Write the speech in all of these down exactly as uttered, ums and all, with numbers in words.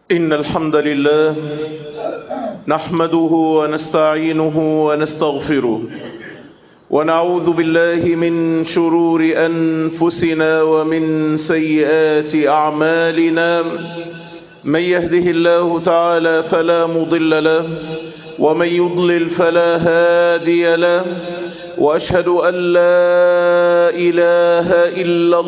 إن الحمد لله نحمده ونستعينه ونستغفره ونعوذ بالله من شرور أنفسنا ومن سيئات أعمالنا. من يهده الله تعالى فلا مضل له ومن يضلل فلا هادي له، وأشهد أن لا إله إلا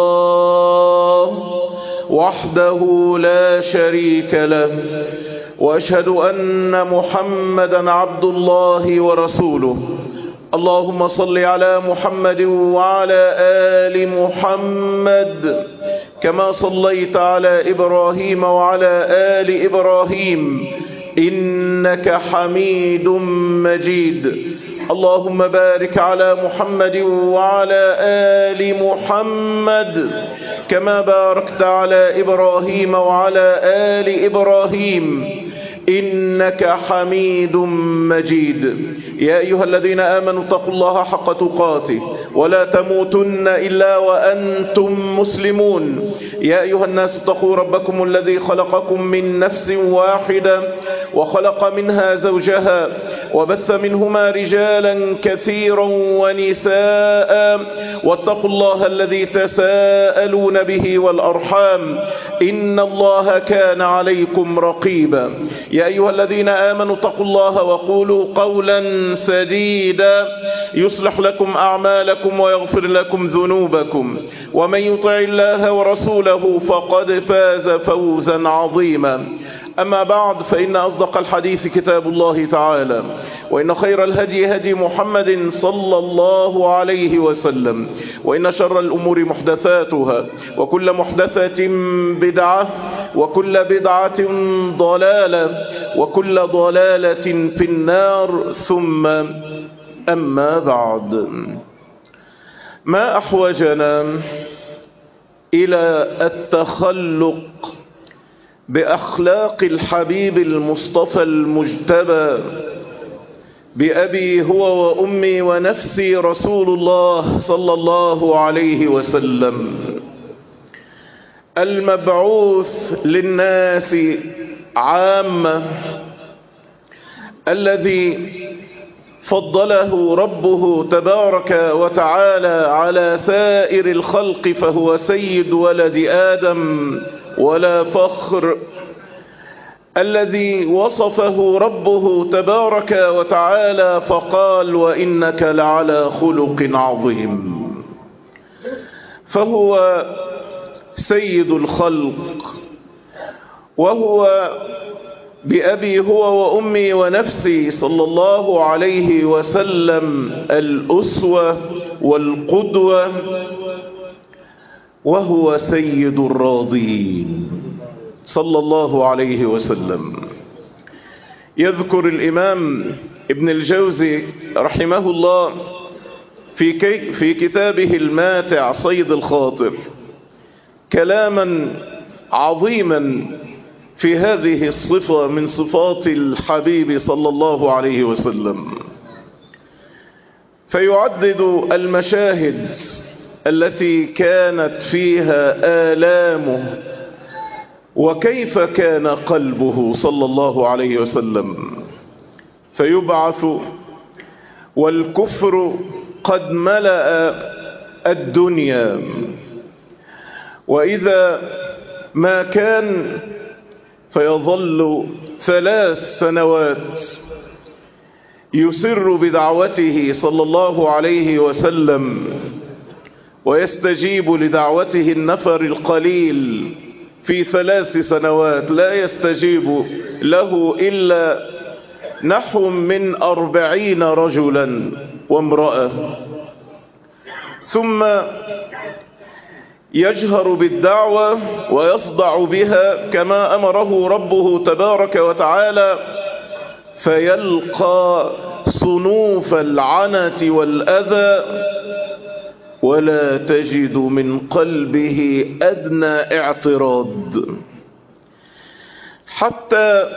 الله وحده لا شريك له، وأشهد أن محمدا عبد الله ورسوله. اللهم صل على محمد وعلى آل محمد كما صليت على إبراهيم وعلى آل إبراهيم إنك حميد مجيد. اللهم بارك على محمد وعلى آل محمد كما باركت على إبراهيم وعلى آل إبراهيم إنك حميد مجيد. يا أيها الذين آمنوا اتقوا الله حق تقاته ولا تموتن إلا وأنتم مسلمون. يا أيها الناس اتقوا ربكم الذي خلقكم من نفس واحدة وخلق منها زوجها وبث منهما رجالا كثيرا ونساء، واتقوا الله الذي تساءلون به والأرحام إن الله كان عليكم رقيبا. يا أيها الذين آمنوا اتقوا الله وقولوا قولا سديدا يصلح لكم أعمالكم ويغفر لكم ذنوبكم، ومن يطع الله ورسوله فقد فاز فوزا عظيما. أما بعد، فإن أصدق الحديث كتاب الله تعالى، وإن خير الهدي هدي محمد صلى الله عليه وسلم، وإن شر الأمور محدثاتها، وكل محدثة بدعة، وكل بدعة ضلالة، وكل ضلالة في النار. ثم أما بعد، ما أحوجنا إلى التخلق بأخلاق الحبيب المصطفى المجتبى بأبي هو وأمي ونفسي رسول الله صلى الله عليه وسلم، المبعوث للناس عامة، الذي فضله ربه تبارك وتعالى على سائر الخلق، فهو سيد ولد آدم ولا فخر، الذي وصفه ربه تبارك وتعالى فقال: وإنك لعلى خلق عظيم. فهو سيد الخلق، وهو بأبي هو وأمي ونفسي صلى الله عليه وسلم الأسوة والقدوة، وهو سيد الراضين صلى الله عليه وسلم. يذكر الإمام ابن الجوزي رحمه الله في, كي في كتابه الماتع صيد الخاطر كلاما عظيما في هذه الصفة من صفات الحبيب صلى الله عليه وسلم، فيعدد المشاهد التي كانت فيها آلامه، وكيف كان قلبه صلى الله عليه وسلم. فيبعث والكفر قد ملأ الدنيا، وإذا ما كان فيظل ثلاث سنوات يسر بدعوته صلى الله عليه وسلم، ويستجيب لدعوته النفر القليل في ثلاث سنوات، لا يستجيب له إلا نحو من أربعين رجلا وامرأة. ثم يجهر بالدعوة ويصدع بها كما أمره ربه تبارك وتعالى، فيلقى صنوف العنة والأذى، ولا تجد من قلبه أدنى اعتراض، حتى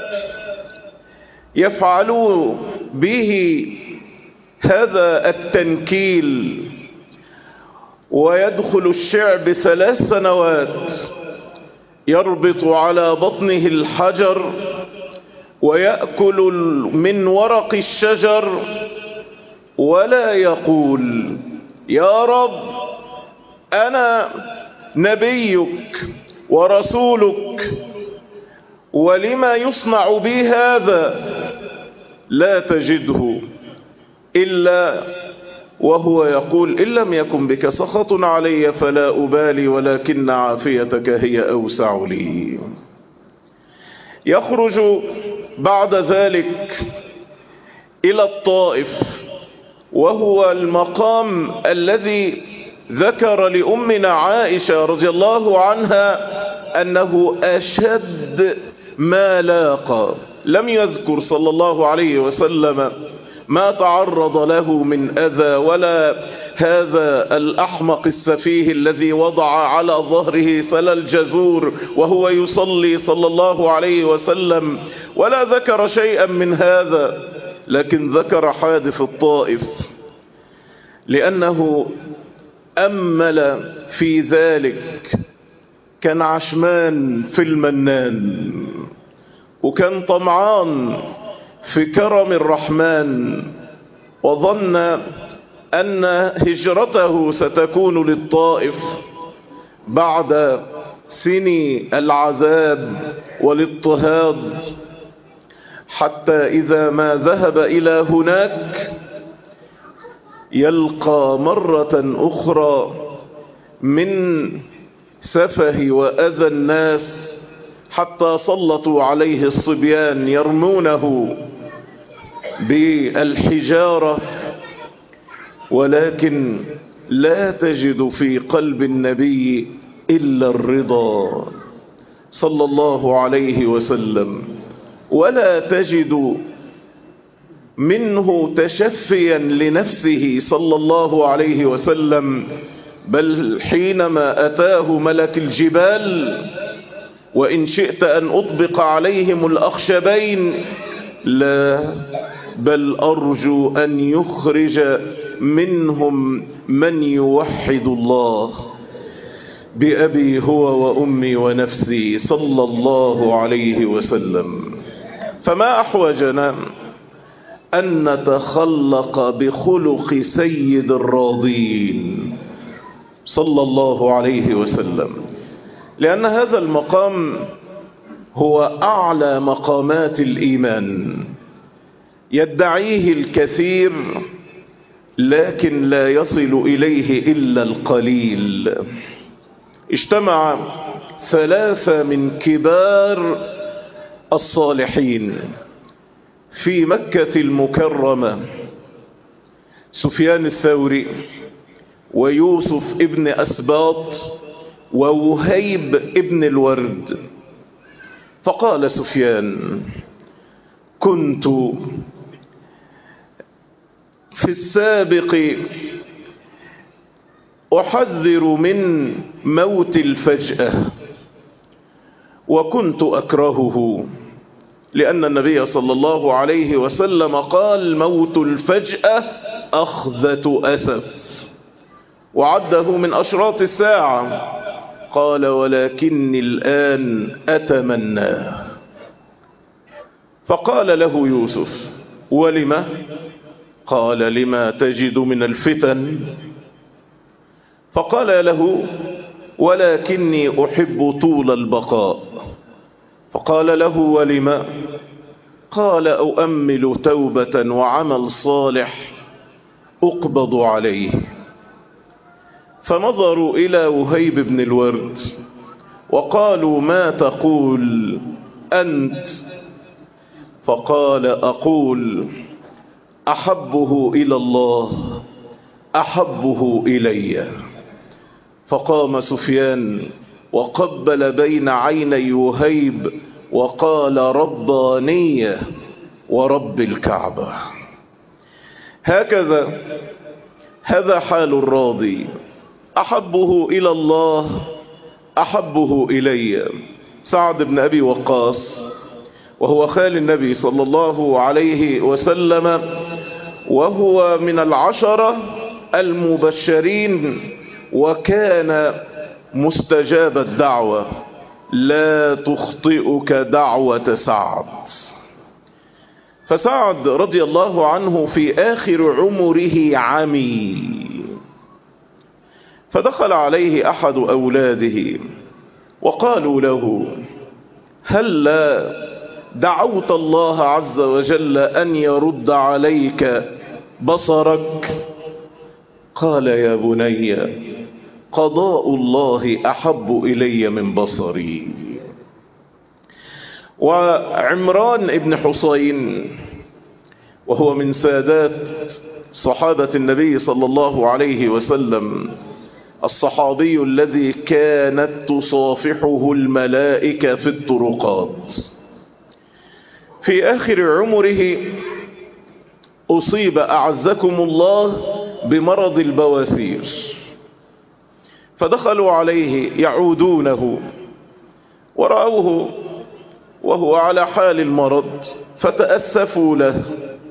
يفعلوا به هذا التنكيل ويدخل الشعب ثلاث سنوات يربط على بطنه الحجر ويأكل من ورق الشجر ولا يقول يا رب أنا نبيك ورسولك ولما يصنع بي هذا؟ لا تجده إلا وهو يقول إن لم يكن بك سخط علي فلا أبالي ولكن عافيتك هي أوسع لي. يخرج بعد ذلك إلى الطائف، وهو المقام الذي ذكر لأمنا عائشة رضي الله عنها أنه أشد ما لاقى. لم يذكر صلى الله عليه وسلم ما تعرض له من أذى، ولا هذا الأحمق السفيه الذي وضع على ظهره سل الجزور وهو يصلي صلى الله عليه وسلم، ولا ذكر شيئا من هذا، لكن ذكر حادث الطائف لأنه أمل في ذلك. كان عشمان في المنان، وكان طمعان في كرم الرحمن، وظن أن هجرته ستكون للطائف بعد سني العذاب والاضطهاد، حتى إذا ما ذهب إلى هناك يلقى مرة أخرى من سفه وأذى الناس، حتى سلطوا عليه الصبيان يرمونه بالحجارة، ولكن لا تجد في قلب النبي إلا الرضا صلى الله عليه وسلم، ولا تجد منه تشفيا لنفسه صلى الله عليه وسلم. بل حينما أتاه ملك الجبال وإن شئت أن أطبق عليهم الأخشبين، لا، بل أرجو أن يخرج منهم من يوحد الله بأبي هو وأمي ونفسي صلى الله عليه وسلم. فما أحوجنا أن نتخلق بخلق سيد الراضين صلى الله عليه وسلم، لأن هذا المقام هو أعلى مقامات الإيمان، يدعيه الكثير لكن لا يصل إليه إلا القليل. اجتمع ثلاثة من كبار الصالحين في مكة المكرمة، سفيان الثوري ويوسف ابن أسباط ووهيب ابن الورد. فقال سفيان: كنت في السابق أحذر من موت الفجأة، وكنت أكرهه، لأن النبي صلى الله عليه وسلم قال: موت الفجأة أخذة أسف، وعده من أشراط الساعة. قال: ولكني الآن أتمناه. فقال له يوسف: ولما؟ قال: لما تجد من الفتن. فقال له: ولكني أحب طول البقاء. فقال له: ولما؟ قال: أؤمل توبة وعمل صالح أقبض عليه. فنظروا إلى وهيب بن الورد وقالوا: ما تقول أنت؟ فقال: أقول أحبه إلى الله أحبه إلي. فقام سفيان وقبل بين عيني وهيب وقال: ربانية ورب الكعبة. هكذا هذا حال الراضي، أحبه إلى الله أحبه إلي. سعد بن أبي وقاص وهو خال النبي صلى الله عليه وسلم، وهو من العشرة المبشرين، وكان مستجاب الدعوة، لا تخطئك دعوة سعد. فسعد رضي الله عنه في آخر عمره عمي، فدخل عليه أحد أولاده وقالوا له: هل لا دعوت الله عز وجل أن يرد عليك بصرك؟ قال: يا بني، قضاء الله أحب إلي من بصري. وعمران ابن حسين وهو من سادات صحابة النبي صلى الله عليه وسلم، الصحابي الذي كانت تصافحه الملائكة في الطرقات، في آخر عمره أصيب أعزكم الله بمرض البواسير، فدخلوا عليه يعودونه ورأوه وهو على حال المرض، فتأسفوا له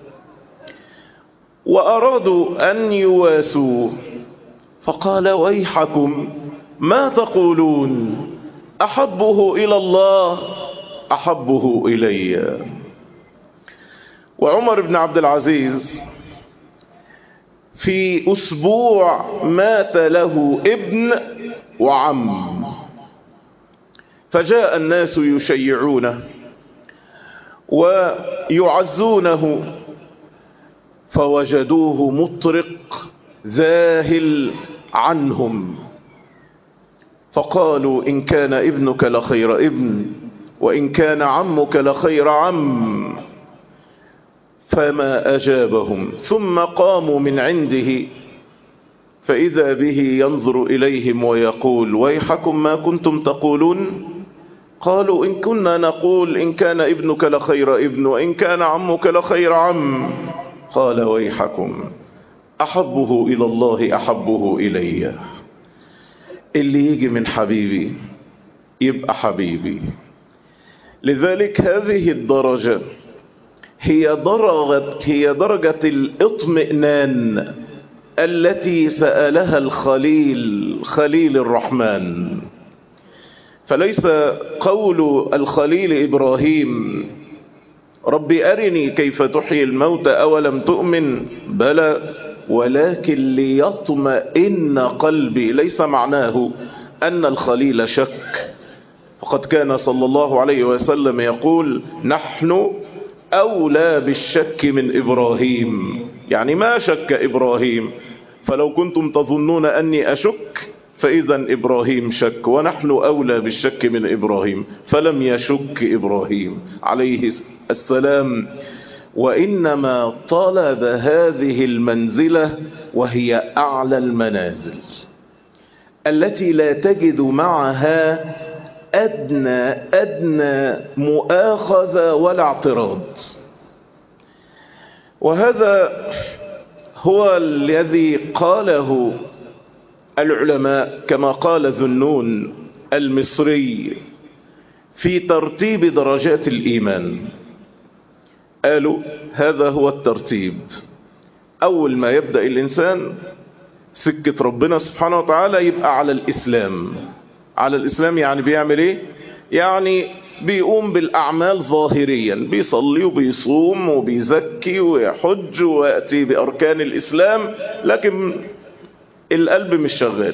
وأرادوا أن يواسوه، فقال: ويحكم، ما تقولون؟ أحبه إلى الله أحبه إلي. وعمر بن عبد العزيز في أسبوع مات له ابن وعم، فجاء الناس يشيعونه ويعزونه، فوجدوه مطرق ذاهل عنهم، فقالوا: إن كان ابنك لخير ابن، وإن كان عمك لخير عم. فما أجابهم، ثم قاموا من عنده، فإذا به ينظر إليهم ويقول: ويحكم، ما كنتم تقولون؟ قالوا: إن كنا نقول إن كان ابنك لخير ابن، وإن كان عمك لخير عم. قال: ويحكم، أحبه إلى الله أحبه إلي. اللي يجي من حبيبي يبقى حبيبي. لذلك هذه الدرجة هي درجة, هي درجة الاطمئنان التي سألها الخليل خليل الرحمن. فليس قول الخليل إبراهيم: ربي أرني كيف تحيي الموتى أولم تؤمن؟ بلى، ولكن ليطمئن قلبي. ليس معناه أن الخليل شك، فقد كان صلى الله عليه وسلم يقول: نحن أولى بالشك من إبراهيم، يعني ما شك إبراهيم، فلو كنتم تظنون أني أشك فإذا إبراهيم شك، ونحن أولى بالشك من إبراهيم، فلم يشك إبراهيم عليه السلام، وإنما طلب هذه المنزلة وهي أعلى المنازل التي لا تجد معها أدنى أدنى مؤاخذة ولا اعتراض. وهذا هو الذي قاله العلماء، كما قال ذنون المصري في ترتيب درجات الإيمان. قالوا: هذا هو الترتيب. أول ما يبدأ الإنسان سكة ربنا سبحانه وتعالى يبقى على الإسلام. على الإسلام يعني بيعمل إيه؟ يعني بيقوم بالأعمال ظاهريا، بيصلي وبيصوم وبيزكي ويحج ويأتي بأركان الإسلام، لكن القلب مش شغال.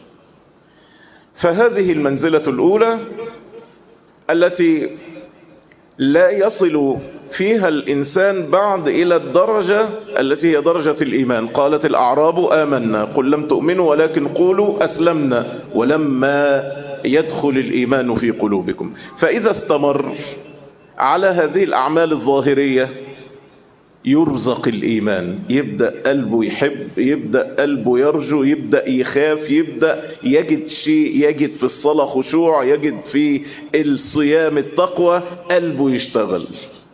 فهذه المنزلة الأولى التي لا يصل فيها الإنسان بعد إلى الدرجة التي هي درجة الإيمان. قالت الأعراب آمنا، قل لم تؤمنوا ولكن قولوا أسلمنا ولما يدخل الإيمان في قلوبكم. فإذا استمر على هذه الأعمال الظاهرية يرزق الإيمان، يبدأ قلبه يحب، يبدأ قلبه يرجو، يبدأ يخاف، يبدأ يجد شيء، يجد في الصلاة خشوع، يجد في الصيام التقوى، قلبه يشتغل،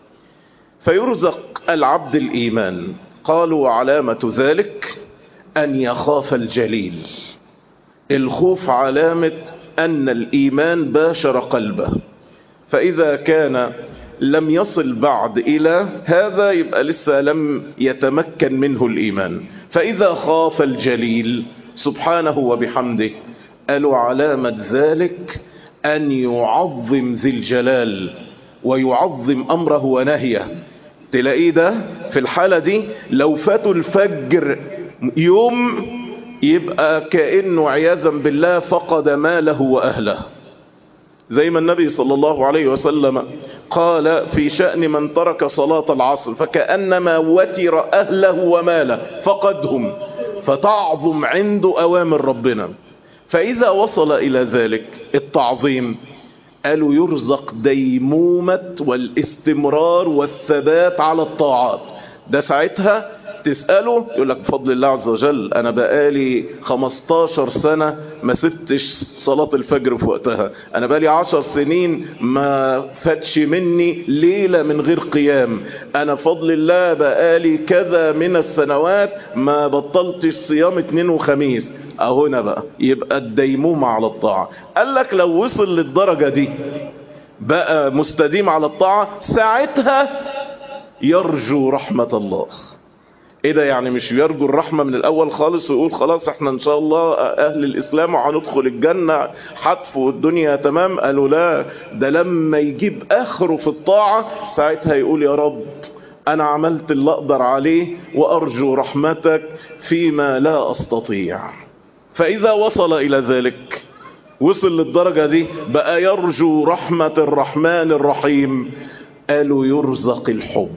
فيرزق العبد الإيمان. قالوا: وعلامة ذلك أن يخاف الجليل. الخوف علامة أن الإيمان باشر قلبه، فإذا كان لم يصل بعد إلى هذا يبقى لسه لم يتمكن منه الإيمان. فإذا خاف الجليل سبحانه وبحمده، قالوا: علامة ذلك أن يعظم ذي الجلال ويعظم أمره ونهيه. تلاقيه ده في الحالة دي لو فاتوا الفجر يوم يبقى كأنه عياذا بالله فقد ماله وأهله، زي ما النبي صلى الله عليه وسلم قال في شأن من ترك صلاة العصر فكأنما وتر أهله وماله فقدهم، فتعظم عنده أوامر ربنا. فإذا وصل إلى ذلك التعظيم قالوا يرزق ديمومة والاستمرار والثبات على الطاعات. ده ساعتها تسأله يقول لك بفضل الله عز وجل أنا بقالي خمستاشر سنة ما سبتش صلاة الفجر في وقتها، أنا بقالي عشر سنين ما فاتش مني ليلة من غير قيام، أنا فضل الله بقالي كذا من السنوات ما بطلتش صيام اثنين وخميس. أهنا بقى يبقى الديمومة على الطاعة. قال لك لو وصل للدرجة دي بقى مستديم على الطاعة ساعتها يرجو رحمة الله. ايه ده يعني مش يرجو الرحمة من الاول خالص ويقول خلاص احنا ان شاء الله اهل الاسلام وهندخل الجنة حتف والدنيا تمام؟ قالوا لا، ده لما يجيب اخره في الطاعة ساعتها يقول يا رب انا عملت اللي اقدر عليه وارجو رحمتك فيما لا استطيع. فاذا وصل الى ذلك وصل للدرجة دي بقى يرجو رحمة الرحمن الرحيم. قالوا يرزق الحب.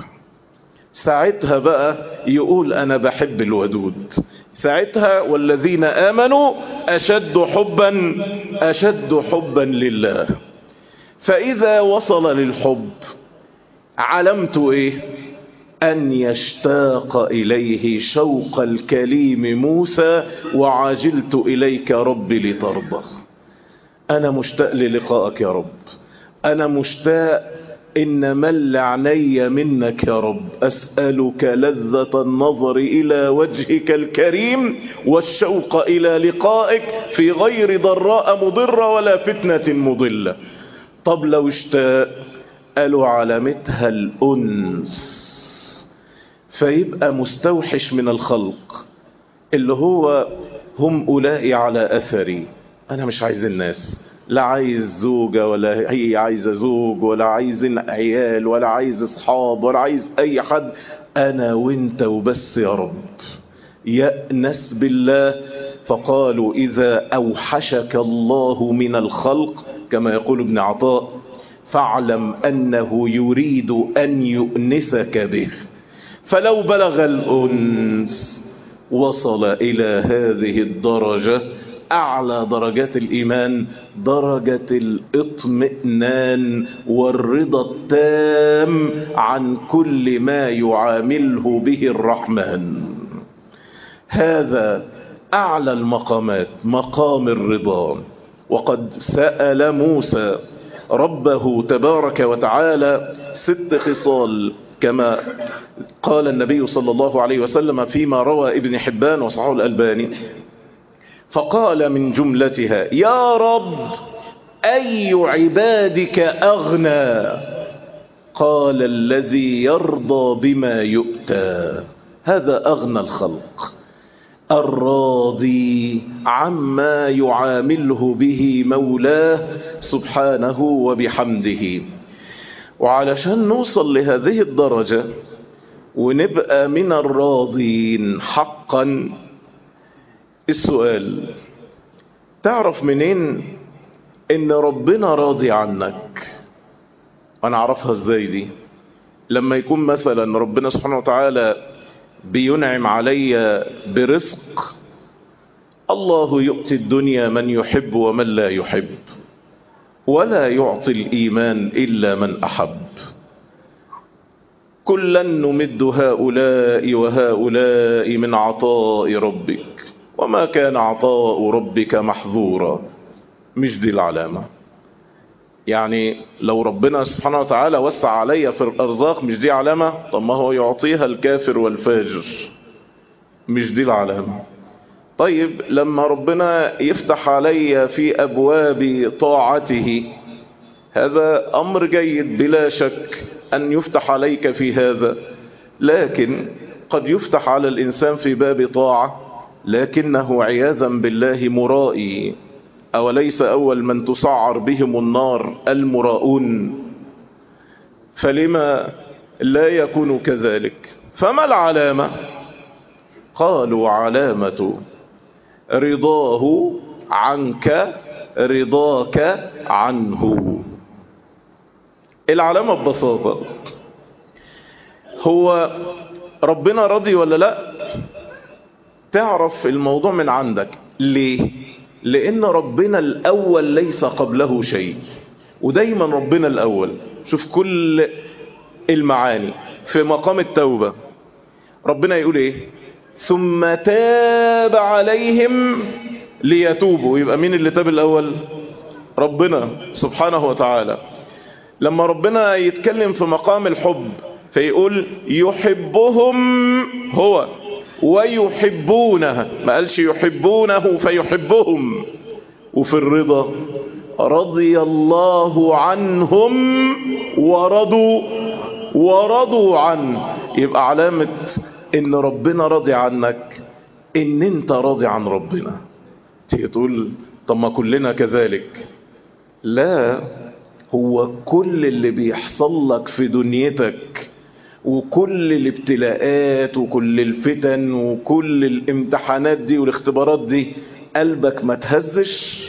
ساعتها بقى يقول انا بحب الودود. ساعتها والذين آمنوا أشد حبا أشد حبا لله. فإذا وصل للحب علمت إيه؟ أن يشتاق إليه شوق الكليم موسى وعجلت إليك ربي لترضى. أنا مشتاق للقائك يا رب، أنا مشتاق إن مل عيني منك يا رب، أسألك لذة النظر إلى وجهك الكريم والشوق إلى لقائك في غير ضراء مضرة ولا فتنة مضلة. طب لو اشتاق قالوا علامتها الأنس، فيبقى مستوحش من الخلق اللي هو هم أولئي على أثري. أنا مش عايز الناس، لا عايز زوجة ولا هي عايزة زوج ولا عايز عيال ولا عايز اصحاب ولا عايز اي حد، انا وانت وبس يا رب. يأنس بالله. فقالوا اذا اوحشك الله من الخلق كما يقول ابن عطاء فاعلم انه يريد ان يؤنسك به. فلو بلغ الانس وصل الى هذه الدرجة أعلى درجات الإيمان، درجة الاطمئنان والرضا التام عن كل ما يعامله به الرحمن. هذا أعلى المقامات، مقام الرضا. وقد سأل موسى ربه تبارك وتعالى ست خصال كما قال النبي صلى الله عليه وسلم فيما روى ابن حبان وصححه الألباني. فقال من جملتها يا رب أي عبادك أغنى؟ قال الذي يرضى بما يؤتى. هذا أغنى الخلق، الراضي عما يعامله به مولاه سبحانه وبحمده. وعلشان نوصل لهذه الدرجة ونبقى من الراضين حقا، السؤال تعرف منين ان ربنا راضي عنك؟ وانا اعرفها ازاي دي؟ لما يكون مثلا ربنا سبحانه وتعالى بينعم علي برزق، الله يؤتي الدنيا من يحب ومن لا يحب، ولا يعطي الإيمان إلا من أحب. كلا نمد هؤلاء وهؤلاء من عطاء ربك وما كان عطاء ربك محظورا. مش دي العلامة؟ يعني لو ربنا سبحانه وتعالى وسع علي في الأرزاق مش دي علامة؟ طب ما هو يعطيها الكافر والفاجر. مش دي العلامة؟ طيب لما ربنا يفتح علي في أبواب طاعته، هذا أمر جيد بلا شك أن يفتح عليك في هذا، لكن قد يفتح على الإنسان في باب طاعة لكنه عياذا بالله مرائي، أوليس أول من تسعر بهم النار المراؤون؟ فلما لا يكون كذلك؟ فما العلامة؟ قالوا علامة رضاه عنك رضاك عنه. العلامة ببساطة، هو ربنا راضي ولا لا؟ تعرف الموضوع من عندك. ليه؟ لأن ربنا الأول ليس قبله شيء، ودايما ربنا الأول. شوف كل المعاني في مقام التوبة ربنا يقول ايه؟ ثم تاب عليهم ليتوبوا. يبقى مين اللي تاب الأول؟ ربنا سبحانه وتعالى. لما ربنا يتكلم في مقام الحب فيقول يحبهم هو ويحبونه، ما قالش يحبونه فيحبهم. وفي الرضا رضي الله عنهم ورضوا ورضوا عنه. يبقى علامة ان ربنا راضي عنك ان انت راضي عن ربنا. تيجي تقول طب ما كلنا كذلك. لا، هو كل اللي بيحصل لك في دنيتك وكل الابتلاءات وكل الفتن وكل الامتحانات دي والاختبارات دي قلبك ما تهزش؟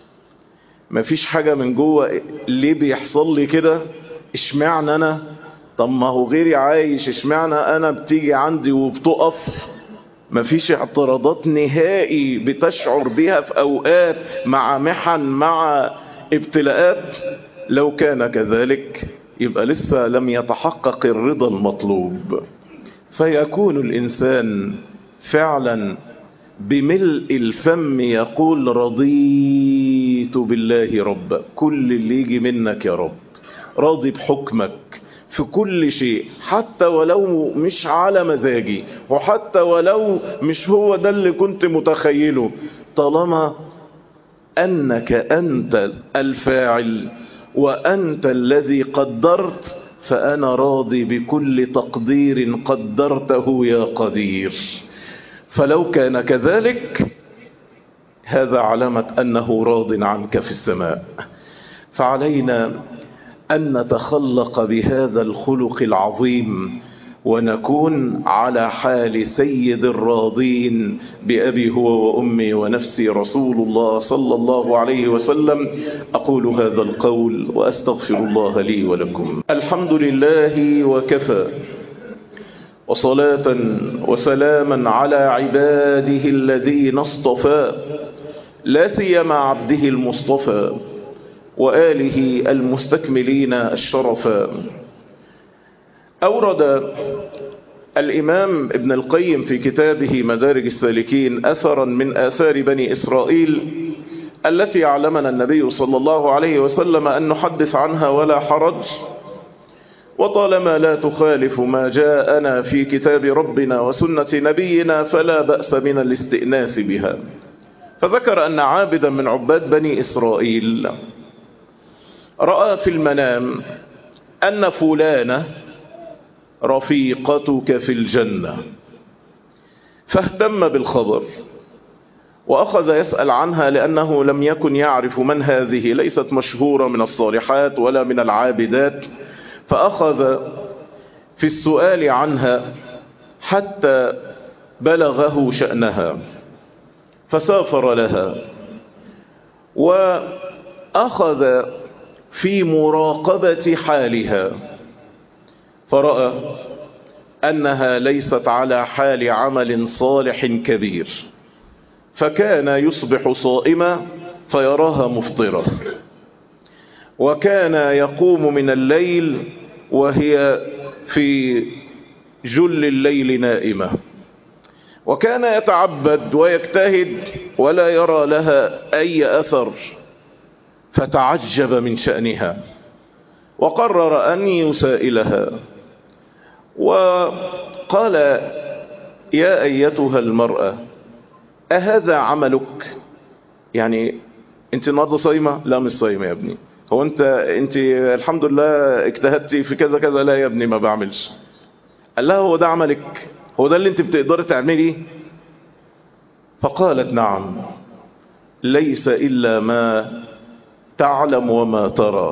ما فيش حاجة من جوه ليه بيحصل لي كده؟ اشمعنى انا؟ طب ما هو غيري عايش، اشمعنى انا بتيجي عندي وبتقف؟ ما فيش اعتراضات نهائي بتشعر بها في اوقات مع محن مع ابتلاءات؟ لو كان كذلك يبقى لسه لم يتحقق الرضا المطلوب. فيكون الإنسان فعلا بملء الفم يقول رضيت بالله ربا، كل اللي يجي منك يا رب، راضي بحكمك في كل شيء، حتى ولو مش على مزاجي، وحتى ولو مش هو ده اللي كنت متخيله، طالما أنك أنت الفاعل وأنت الذي قدرت، فأنا راضي بكل تقدير قدرته يا قدير. فلو كان كذلك هذا علامة أنه راض عنك في السماء. فعلينا أن نتخلق بهذا الخلق العظيم ونكون على حال سيد الراضين بأبي هو وأمي ونفسي رسول الله صلى الله عليه وسلم. أقول هذا القول وأستغفر الله لي ولكم. الحمد لله وكفى، وصلاة وسلاما على عباده الذين اصطفى، لا سيما عبده المصطفى وآله المستكملين الشرفا. أورد الإمام ابن القيم في كتابه مدارج السالكين أثرا من آثار بني إسرائيل التي علمنا النبي صلى الله عليه وسلم أن نحدث عنها ولا حرج، وطالما لا تخالف ما جاءنا في كتاب ربنا وسنة نبينا فلا بأس من الاستئناس بها. فذكر أن عابدا من عباد بني إسرائيل رأى في المنام أن فلانة رفيقتك في الجنة، فاهتم بالخبر وأخذ يسأل عنها لأنه لم يكن يعرف من هذه، ليست مشهورة من الصالحات ولا من العابدات، فأخذ في السؤال عنها حتى بلغه شأنها، فسافر لها وأخذ في مراقبة حالها، فرأى أنها ليست على حال عمل صالح كبير، فكان يصبح صائما فيراها مفطرة، وكان يقوم من الليل وهي في جل الليل نائمة، وكان يتعبد ويجتهد ولا يرى لها أي أثر، فتعجب من شأنها وقرر أن يسائلها وقال يا أيتها المرأة أهذا عملك؟ يعني انت النهارده صايمة؟ لا مش صايمة يا ابني. هو انت انت الحمد لله اجتهدتي في كذا كذا؟ لا يا ابني ما بعملش. قال لها هو ده عملك؟ هو ده اللي انت بتقدري تعمليه؟ فقالت نعم. ليس إلا ما تعلم وما ترى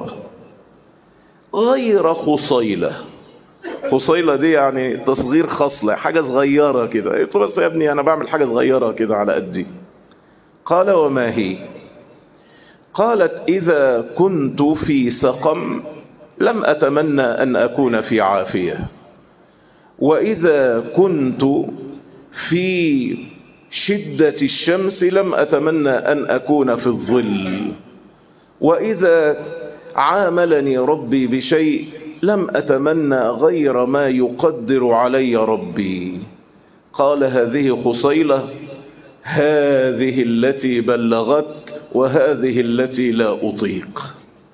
غير خصيلة. خصيلة دي يعني تصغير خصلة، حاجة صغيرة كده. قلت له بس يا ابني أنا بعمل حاجة صغيرة كده على قدي. قال وما هي؟ قالت إذا كنت في سقم لم أتمنى أن أكون في عافية، وإذا كنت في شدة الشمس لم أتمنى أن أكون في الظل، وإذا عاملني ربي بشيء لم أتمنى غير ما يقدر علي ربي. قال هذه خصيلة، هذه التي بلغتك وهذه التي لا أطيق.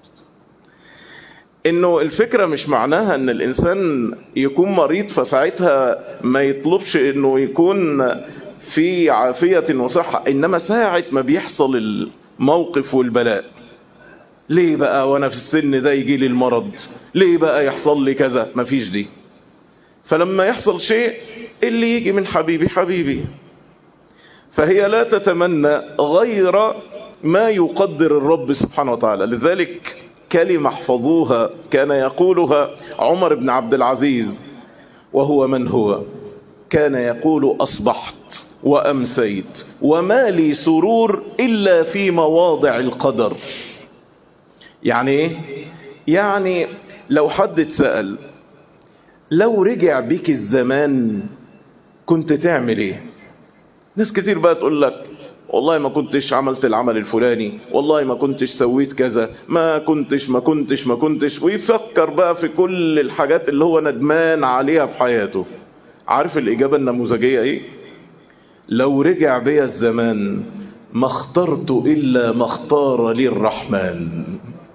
إنه الفكرة مش معناها أن الإنسان يكون مريض فساعتها ما يطلبش أنه يكون في عافية وصحة، إنما ساعة ما بيحصل الموقف والبلاء، ليه بقى وانا في السن ده يجي لي المرض؟ ليه بقى يحصل لي كذا؟ مفيش دي. فلما يحصل شيء اللي يجي من حبيبي حبيبي. فهي لا تتمنى غير ما يقدر الرب سبحانه وتعالى. لذلك كلمة احفظوها كان يقولها عمر بن عبد العزيز، وهو من هو؟ كان يقول أصبحت وأمسيت وما لي سرور إلا في مواضع القدر. يعني ايه؟ يعني لو حد اتسأل لو رجع بيك الزمان كنت تعمل ايه؟ ناس كتير بقى تقول لك والله ما كنتش عملت العمل الفلاني، والله ما كنتش سويت كذا، ما كنتش ما كنتش ما كنتش ويفكر بقى في كل الحاجات اللي هو ندمان عليها في حياته. عارف الإجابة النموذجية ايه؟ لو رجع بيا الزمان ما اخترت إلا ما اختار لي الرحمن.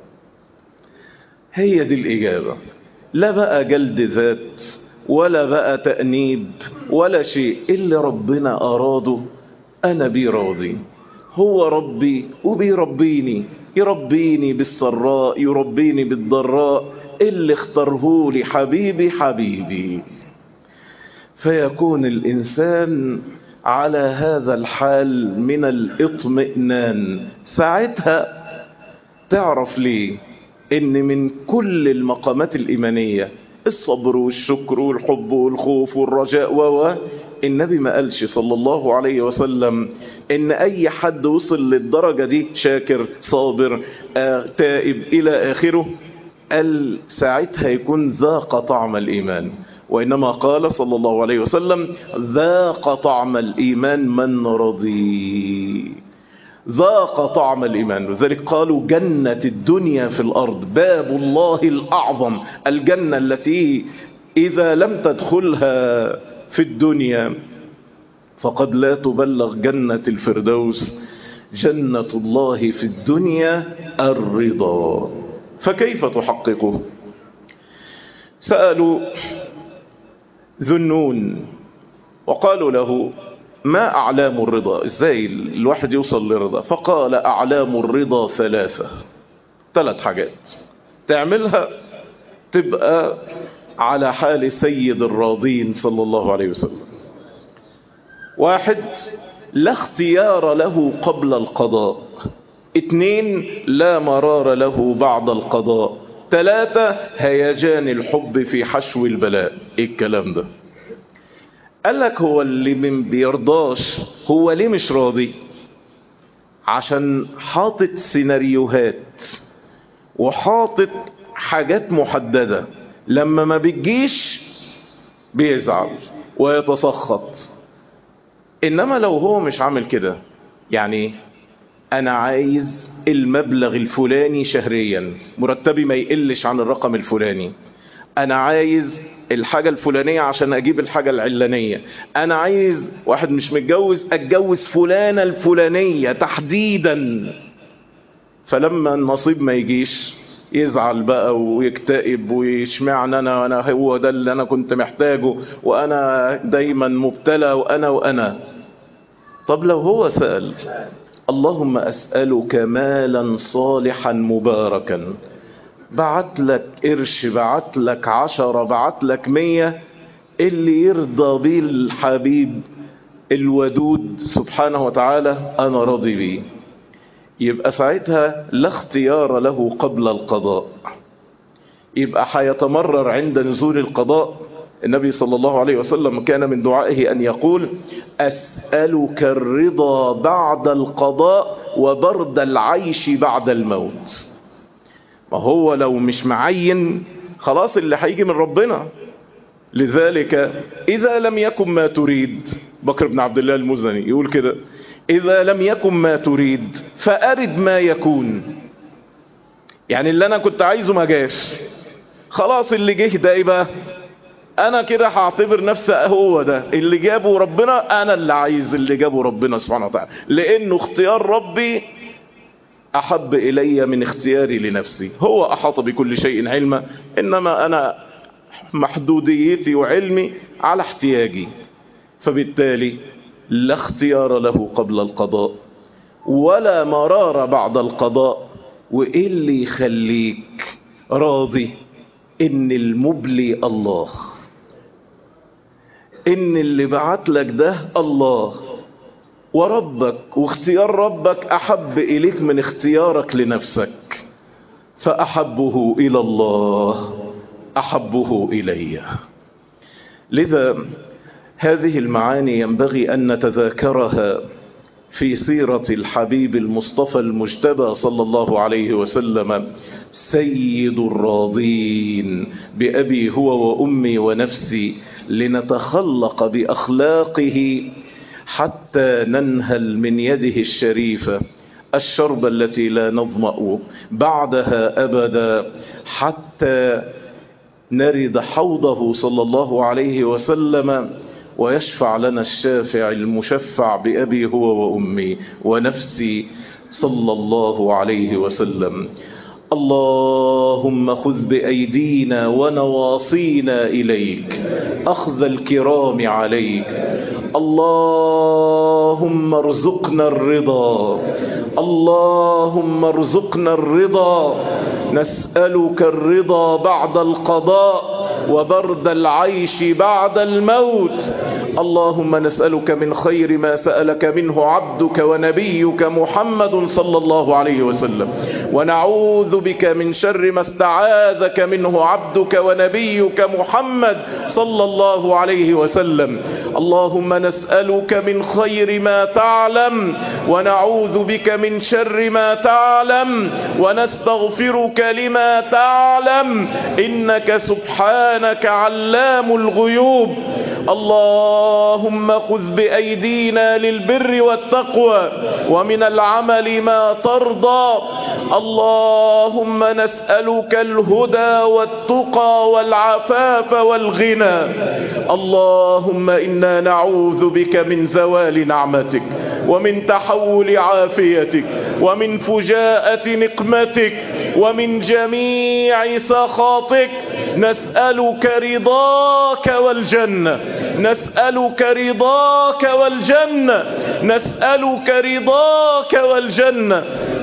هي دي الإجابة. لا بقى جلد ذات ولا بقى تأنيب ولا شيء، اللي ربنا أراده أنا بي راضي. هو ربي وبيربيني، يربيني بالسراء يربيني بالضراء، اللي اختاره لي حبيبي حبيبي. فيكون الإنسان على هذا الحال من الاطمئنان. ساعتها تعرف ليه ان من كل المقامات الإيمانية، الصبر والشكر والحب والخوف والرجاء و النبي ما قالش صلى الله عليه وسلم ان اي حد وصل للدرجة دي شاكر صابر آه تائب الى اخره قال ساعتها يكون ذاق طعم الإيمان. وإنما قال صلى الله عليه وسلم ذاق طعم الإيمان من رضي. ذاق طعم الإيمان. لذلك قالوا جنة الدنيا في الأرض، باب الله الأعظم، الجنة التي إذا لم تدخلها في الدنيا فقد لا تبلغ جنة الفردوس. جنة الله في الدنيا الرضا، فكيف تحققه؟ سألوا ذنون وقالوا له ما أعلام الرضا؟ إزاي الواحد يوصل للرضا؟ فقال أعلام الرضا ثلاثة، ثلاث حاجات تعملها تبقى على حال سيد الراضين صلى الله عليه وسلم. واحد، لا اختيار له قبل القضاء. اثنين، لا مرار له بعد القضاء. ثلاثة، هيجان الحب في حشو البلاء. ايه الكلام ده؟ قال لك هو اللي من بيرضاش هو ليه مش راضي؟ عشان حاطط سيناريوهات وحاطط حاجات محددة، لما ما بتجيش بيزعل ويتسخط. انما لو هو مش عامل كده، يعني انا عايز المبلغ الفلاني شهريا، مرتبي ما يقلش عن الرقم الفلاني، انا عايز الحاجة الفلانية عشان اجيب الحاجة العلانية، انا عايز واحد مش متجوز اتجوز فلانة الفلانية تحديدا. فلما النصيب ما يجيش يزعل بقى ويكتئب ويشمعن انا وانا هو ده اللي انا كنت محتاجه وانا دايما مبتلى وانا وانا. طب لو هو سأل اللهم أسألك مالا صالحا مباركا، بعت لك قرش، بعت لك عشرة، بعت لك مية، اللي يرضى بيه الحبيب الودود سبحانه وتعالى أنا راضي بيه. يبقى ساعتها لا اختيار له قبل القضاء، يبقى حيتمرر عند نزول القضاء. النبي صلى الله عليه وسلم كان من دعائه أن يقول: أسألك الرضا بعد القضاء وبرد العيش بعد الموت. ما هو لو مش معين خلاص اللي هيجي من ربنا. لذلك إذا لم يكن ما تريد، بكر بن عبد الله المزني يقول كده: إذا لم يكن ما تريد فأرد ما يكون. يعني اللي أنا كنت عايزه ما جاش، خلاص اللي جه ده إيه بقى؟ أنا كده هعتبر نفسي هو ده اللي جابه ربنا، أنا اللي عايز اللي جابه ربنا سبحانه وتعالى، لأنه اختيار ربي أحب إلي من اختياري لنفسي. هو أحاط بكل شيء علما، إنما أنا محدوديتي وعلمي على احتياجي. فبالتالي لا اختيار له قبل القضاء ولا مرار بعد القضاء. وإيه اللي يخليك راضي؟ إن المبلي الله، إن اللي بعت لك ده الله وربك، واختيار ربك أحب إليك من اختيارك لنفسك. فأحبه إلى الله أحبه إلي. لذا هذه المعاني ينبغي أن نتذاكرها في سيرة الحبيب المصطفى المجتبى صلى الله عليه وسلم، سيد الراضين بأبي هو وأمي ونفسي، لنتخلق بأخلاقه حتى ننهل من يده الشريفة الشرب التي لا نظمأ بعدها أبدا، حتى نرد حوضه صلى الله عليه وسلم ويشفع لنا الشافع المشفع بأبي هو وأمي ونفسي صلى الله عليه وسلم. اللهم خذ بأيدينا ونواصينا إليك أخذ الكرام عليك. اللهم ارزقنا الرضا، اللهم ارزقنا الرضا. نسألك الرضا بعد القضاء وبرد العيش بعد الموت. اللهم نسألك من خير ما سألك منه عبدك ونبيك محمد صلى الله عليه وسلم، ونعوذ بك من شر ما استعاذك منه عبدك ونبيك محمد صلى الله عليه وسلم. اللهم نسألك من خير ما تعلم ونعوذ بك من شر ما تعلم ونستغفرك لما تعلم، إنك سبحانك علام الغيوب. اللهم خذ بأيدينا للبر والتقوى ومن العمل ما ترضى. اللهم نسألك الهدى والتقى والعفاف والغنى. اللهم إنا نعوذ بك من زوال نعمتك ومن تحول عافيتك ومن فجاءة نقمتك ومن جميع سخطك. نسألك رضاك والجنة، نسألك رضاك والجنة، نسألك رضاك والجنة،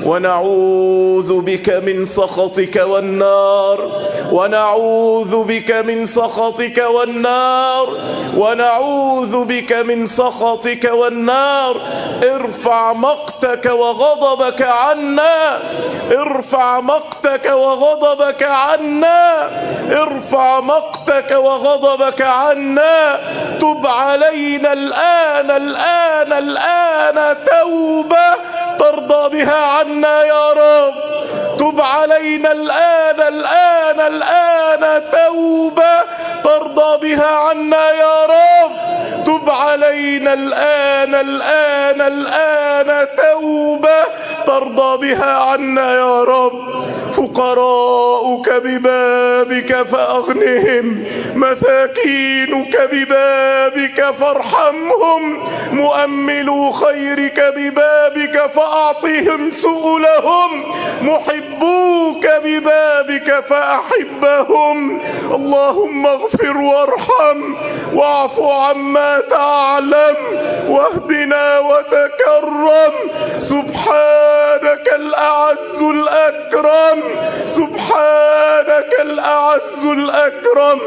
ونعوذ بك من سخطك والنار، ونعوذ بك من سخطك والنار، ونعوذ بك من سخطك والنار. ارفع مقتك وغضبك عنا، ارفع مقتك وغضبك عنا، ارفع مقتك وغضبك عنا. تب علينا الآن الآن الآن توبة ترضى بها عنا يا رب. تب علينا الآن الآن الآن توبة ترضى بها عنا يا رب. تب علينا الآن الآن الآن توبة ترضى بها عنا يا رب. فقراؤك ببابك فأغنهم، مساكينك ببابك فارحمهم، مؤملو خيرك ببابك فأعطهم سؤلهم، محبوك ببابك فأحبهم. اللهم اغفر وارحم واعف عما تعلم واهدنا وتكرم. سبحانك الأعز الأكرم سبحانك الأعز الأكرم.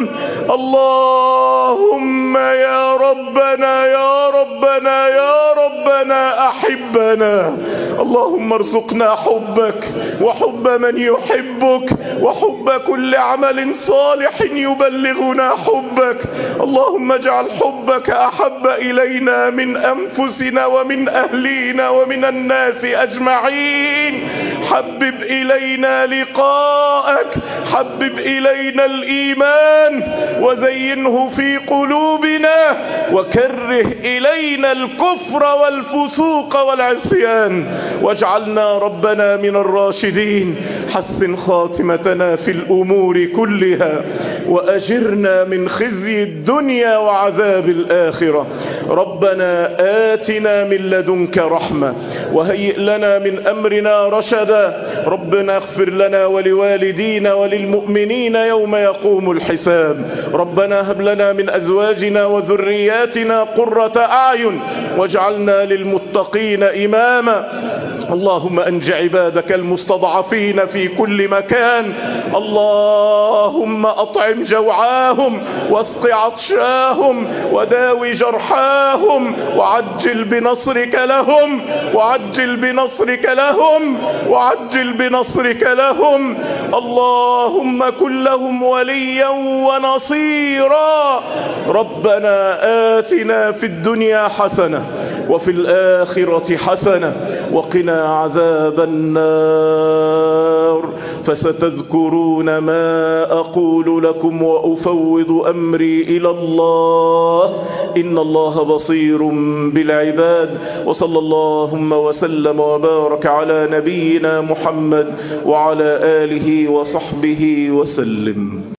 اللهم يا ربنا يا ربنا يا ربنا أحبنا. اللهم ارزقنا حبك وحب من يحبك وحب كل عمل صالح يبلغنا حبك. اللهم اجعل حبك أحب إلينا من أنفسنا ومن أهلينا ومن الناس أجمعين. حبب إلينا لقاءك، حبب إلينا الإيمان وزينه في قلوبنا، وكره إلينا الكفر والفسوق والعصيان، واجعلنا ربنا من الراشدين. حسن خاتمتنا في الأمور كلها، وأجرنا من خزي الدنيا وعذاب الآخرة. ربنا آتنا من لدنك رحمة وهيئ لنا من أمرنا رشدا. ربنا اغفر لنا ولوالدينا وللمؤمنين يوم يقوم الحساب. ربنا هب لنا من أزواجنا وذرياتنا قرة أعين واجعلنا للمتقين إماما. اللهم أنج عبادك المستضعفين في كل مكان. اللهم أطعم جوعاهم واسق عطشاهم وداوي جرحاهم وعجل بنصرك لهم وعجل بنصرك لهم وعجل بنصرك لهم. اللهم كن لهم وليا ونصيرا. ربنا آتنا في الدنيا حسنة وفي الآخرة حسنة وقنا عذاب النار. فستذكرون ما أقول لكم وأفوض أمري إلى الله إن الله بصير بالعباد. وصلى اللهم وسلم وبارك على نبينا محمد وعلى آله وصحبه وسلم.